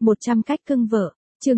100 cách cưng vợ, chương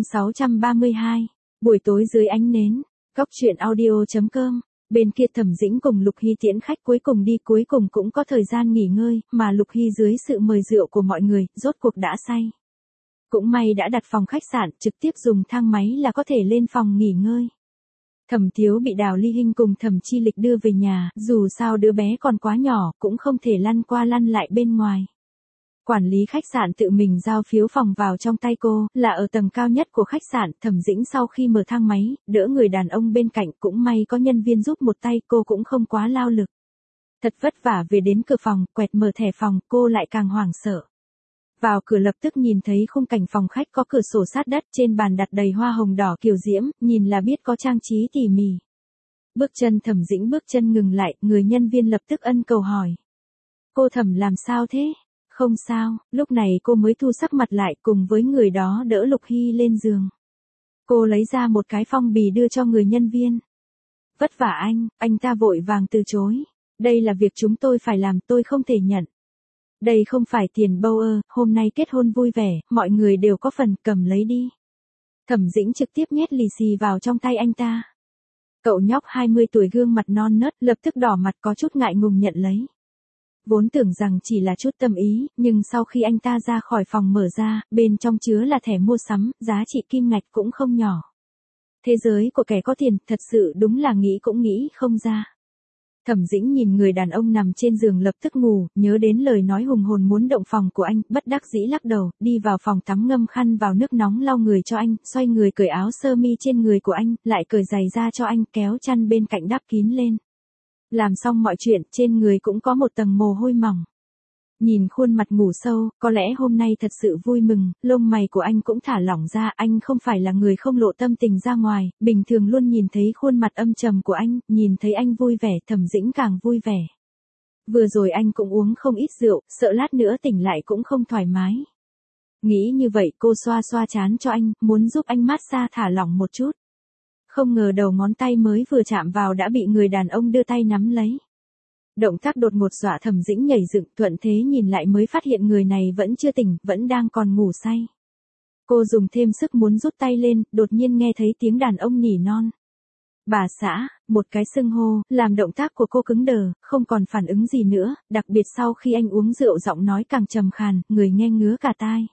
632, buổi tối dưới ánh nến, góc chuyện audio.com, bên kia Thẩm Dĩnh cùng Lục Hy tiễn khách cuối cùng cũng có thời gian nghỉ ngơi, mà Lục Hy dưới sự mời rượu của mọi người, rốt cuộc đã say. Cũng may đã đặt phòng khách sạn, trực tiếp dùng thang máy là có thể lên phòng nghỉ ngơi. Thẩm Thiếu bị Đào Ly Hinh cùng Thẩm Chi Lịch đưa về nhà, dù sao đứa bé còn quá nhỏ, cũng không thể lăn qua lăn lại bên ngoài. Quản lý khách sạn tự mình giao phiếu phòng vào trong tay cô, là ở tầng cao nhất của khách sạn. Thẩm Dĩnh sau khi mở thang máy, đỡ người đàn ông bên cạnh, cũng may có nhân viên giúp một tay, cô cũng không quá lao lực. Thật vất vả về đến cửa phòng, quẹt mở thẻ phòng, cô lại càng hoảng sợ. Vào cửa lập tức nhìn thấy khung cảnh phòng khách có cửa sổ sát đất, trên bàn đặt đầy hoa hồng đỏ kiều diễm, nhìn là biết có trang trí tỉ mỉ. Bước chân Thẩm Dĩnh bước chân ngừng lại, người nhân viên lập tức ân cầu hỏi. Cô Thẩm làm sao thế? Không sao, lúc này cô mới thu sắc mặt lại cùng với người đó đỡ Lục Hy lên giường. Cô lấy ra một cái phong bì đưa cho người nhân viên. Vất vả anh ta vội vàng từ chối. Đây là việc chúng tôi phải làm, tôi không thể nhận. Đây không phải tiền bâu ơ, hôm nay kết hôn vui vẻ, mọi người đều có phần, cầm lấy đi. Thẩm Dĩnh trực tiếp nhét lì xì vào trong tay anh ta. Cậu nhóc 20 tuổi gương mặt non nớt, lập tức đỏ mặt có chút ngại ngùng nhận lấy. Vốn tưởng rằng chỉ là chút tâm ý, nhưng sau khi anh ta ra khỏi phòng mở ra, bên trong chứa là thẻ mua sắm, giá trị kim ngạch cũng không nhỏ. Thế giới của kẻ có tiền, thật sự đúng là nghĩ cũng nghĩ không ra. Thẩm Dĩnh nhìn người đàn ông nằm trên giường lập tức ngủ, nhớ đến lời nói hùng hồn muốn động phòng của anh, bất đắc dĩ lắc đầu, đi vào phòng tắm ngâm khăn vào nước nóng lau người cho anh, xoay người cởi áo sơ mi trên người của anh, lại cởi giày ra cho anh, kéo chăn bên cạnh đắp kín lên. Làm xong mọi chuyện, trên người cũng có một tầng mồ hôi mỏng. Nhìn khuôn mặt ngủ sâu, có lẽ hôm nay thật sự vui mừng, lông mày của anh cũng thả lỏng ra, anh không phải là người không lộ tâm tình ra ngoài, bình thường luôn nhìn thấy khuôn mặt âm trầm của anh, nhìn thấy anh vui vẻ, Thẩm Dĩnh càng vui vẻ. Vừa rồi anh cũng uống không ít rượu, sợ lát nữa tỉnh lại cũng không thoải mái. Nghĩ như vậy cô xoa xoa trán cho anh, muốn giúp anh massage thả lỏng một chút. Không ngờ đầu ngón tay mới vừa chạm vào đã bị người đàn ông đưa tay nắm lấy. Động tác đột ngột dọa Thẩm Dĩnh nhảy dựng, thuận thế nhìn lại mới phát hiện người này vẫn chưa tỉnh, vẫn đang còn ngủ say. Cô dùng thêm sức muốn rút tay lên, đột nhiên nghe thấy tiếng đàn ông nỉ non. Bà xã, một cái xưng hô, làm động tác của cô cứng đờ, không còn phản ứng gì nữa, đặc biệt sau khi anh uống rượu giọng nói càng trầm khàn, người nghe ngứa cả tai.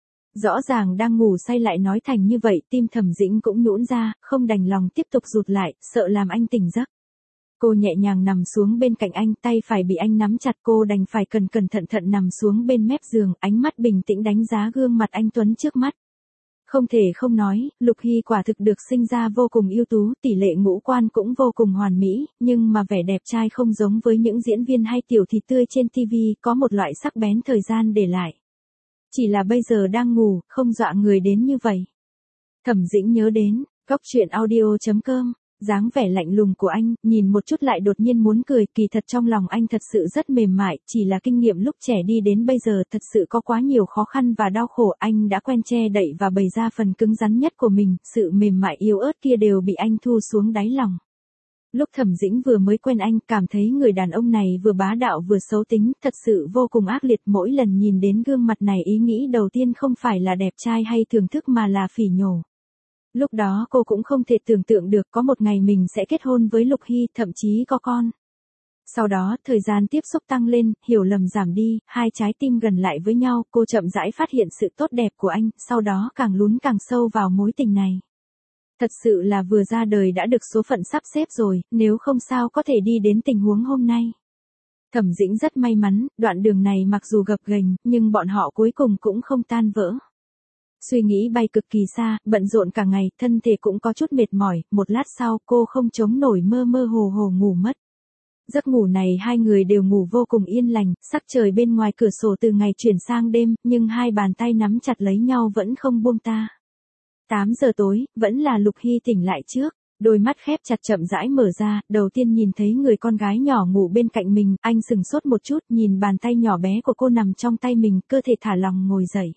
Rõ ràng đang ngủ say lại nói thành như vậy, tim Thẩm Dĩnh cũng nhũn ra, không đành lòng tiếp tục rụt lại, sợ làm anh tỉnh giấc. Cô nhẹ nhàng nằm xuống bên cạnh anh, tay phải bị anh nắm chặt, cô đành phải cẩn thận nằm xuống bên mép giường, ánh mắt bình tĩnh đánh giá gương mặt anh tuấn trước mắt. Không thể không nói, Lục Hy quả thực được sinh ra vô cùng ưu tú, tỷ lệ ngũ quan cũng vô cùng hoàn mỹ, nhưng mà vẻ đẹp trai không giống với những diễn viên hay tiểu thịt tươi trên TV, có một loại sắc bén thời gian để lại. Chỉ là bây giờ đang ngủ, không dọa người đến như vậy. Thẩm Dĩnh nhớ đến, góc chuyện audio.com, dáng vẻ lạnh lùng của anh, nhìn một chút lại đột nhiên muốn cười, kỳ thật trong lòng anh thật sự rất mềm mại, chỉ là kinh nghiệm lúc trẻ đi đến bây giờ thật sự có quá nhiều khó khăn và đau khổ, anh đã quen che đậy và bày ra phần cứng rắn nhất của mình, sự mềm mại yếu ớt kia đều bị anh thu xuống đáy lòng. Lúc Thẩm Dĩnh vừa mới quen anh, cảm thấy người đàn ông này vừa bá đạo vừa xấu tính, thật sự vô cùng ác liệt, mỗi lần nhìn đến gương mặt này ý nghĩ đầu tiên không phải là đẹp trai hay thưởng thức mà là phỉ nhổ. Lúc đó cô cũng không thể tưởng tượng được có một ngày mình sẽ kết hôn với Lục Hy, thậm chí có con. Sau đó, thời gian tiếp xúc tăng lên, hiểu lầm giảm đi, hai trái tim gần lại với nhau, cô chậm rãi phát hiện sự tốt đẹp của anh, sau đó càng lún càng sâu vào mối tình này. Thật sự là vừa ra đời đã được số phận sắp xếp rồi, nếu không sao có thể đi đến tình huống hôm nay. Thẩm Dĩnh rất may mắn, đoạn đường này mặc dù gập ghềnh, nhưng bọn họ cuối cùng cũng không tan vỡ. Suy nghĩ bay cực kỳ xa, bận rộn cả ngày, thân thể cũng có chút mệt mỏi, một lát sau cô không chống nổi mơ mơ hồ hồ ngủ mất. Giấc ngủ này hai người đều ngủ vô cùng yên lành, sắc trời bên ngoài cửa sổ từ ngày chuyển sang đêm, nhưng hai bàn tay nắm chặt lấy nhau vẫn không buông ta. 8 giờ tối, vẫn là Lục Hy tỉnh lại trước, đôi mắt khép chặt chậm rãi mở ra, đầu tiên nhìn thấy người con gái nhỏ ngủ bên cạnh mình, anh sừng sốt một chút, nhìn bàn tay nhỏ bé của cô nằm trong tay mình, cơ thể thả lỏng ngồi dậy.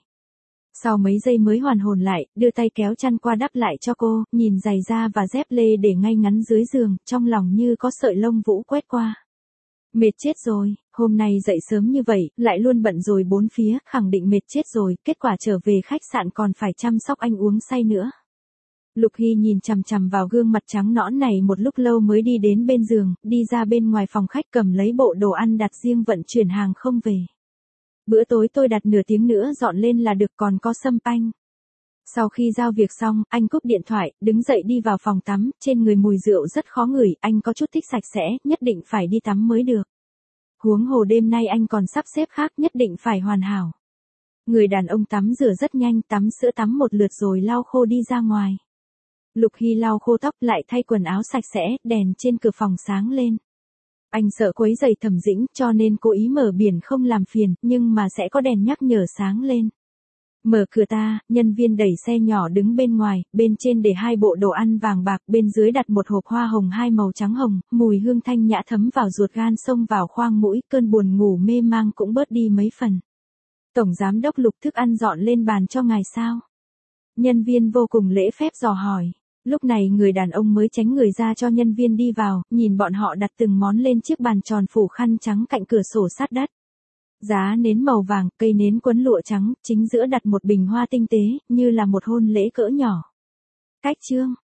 Sau mấy giây mới hoàn hồn lại, đưa tay kéo chăn qua đắp lại cho cô, nhìn giày da và dép lê để ngay ngắn dưới giường, trong lòng như có sợi lông vũ quét qua. Mệt chết rồi, hôm nay dậy sớm như vậy, lại luôn bận rồi bốn phía, khẳng định mệt chết rồi, kết quả trở về khách sạn còn phải chăm sóc anh uống say nữa. Lục Hy nhìn chằm chằm vào gương mặt trắng nõn này một lúc lâu mới đi đến bên giường, đi ra bên ngoài phòng khách cầm lấy bộ đồ ăn đặt riêng vận chuyển hàng không về. Bữa tối tôi đặt nửa tiếng nữa dọn lên là được, còn có sâm panh. Sau khi giao việc xong, anh cúp điện thoại, đứng dậy đi vào phòng tắm, trên người mùi rượu rất khó ngửi, anh có chút thích sạch sẽ, nhất định phải đi tắm mới được. Huống hồ đêm nay anh còn sắp xếp khác, nhất định phải hoàn hảo. Người đàn ông tắm rửa rất nhanh, tắm sữa tắm một lượt rồi lau khô đi ra ngoài. Lục Hy lau khô tóc lại thay quần áo sạch sẽ, đèn trên cửa phòng sáng lên. Anh sợ quấy rầy Thẩm Dĩnh cho nên cố ý mở biển không làm phiền, nhưng mà sẽ có đèn nhắc nhở sáng lên. Mở cửa ta, nhân viên đẩy xe nhỏ đứng bên ngoài, bên trên để 2 bộ đồ ăn vàng bạc, bên dưới đặt một hộp hoa hồng 2 màu trắng hồng, mùi hương thanh nhã thấm vào ruột gan xông vào khoang mũi, cơn buồn ngủ mê mang cũng bớt đi mấy phần. Tổng giám đốc Lục, thức ăn dọn lên bàn cho ngài sao? Nhân viên vô cùng lễ phép dò hỏi. Lúc này người đàn ông mới tránh người ra cho nhân viên đi vào, nhìn bọn họ đặt từng món lên chiếc bàn tròn phủ khăn trắng cạnh cửa sổ sát đất. Giá nến màu vàng, cây nến quấn lụa trắng, chính giữa đặt một bình hoa tinh tế, như là một hôn lễ cỡ nhỏ. Cách chương.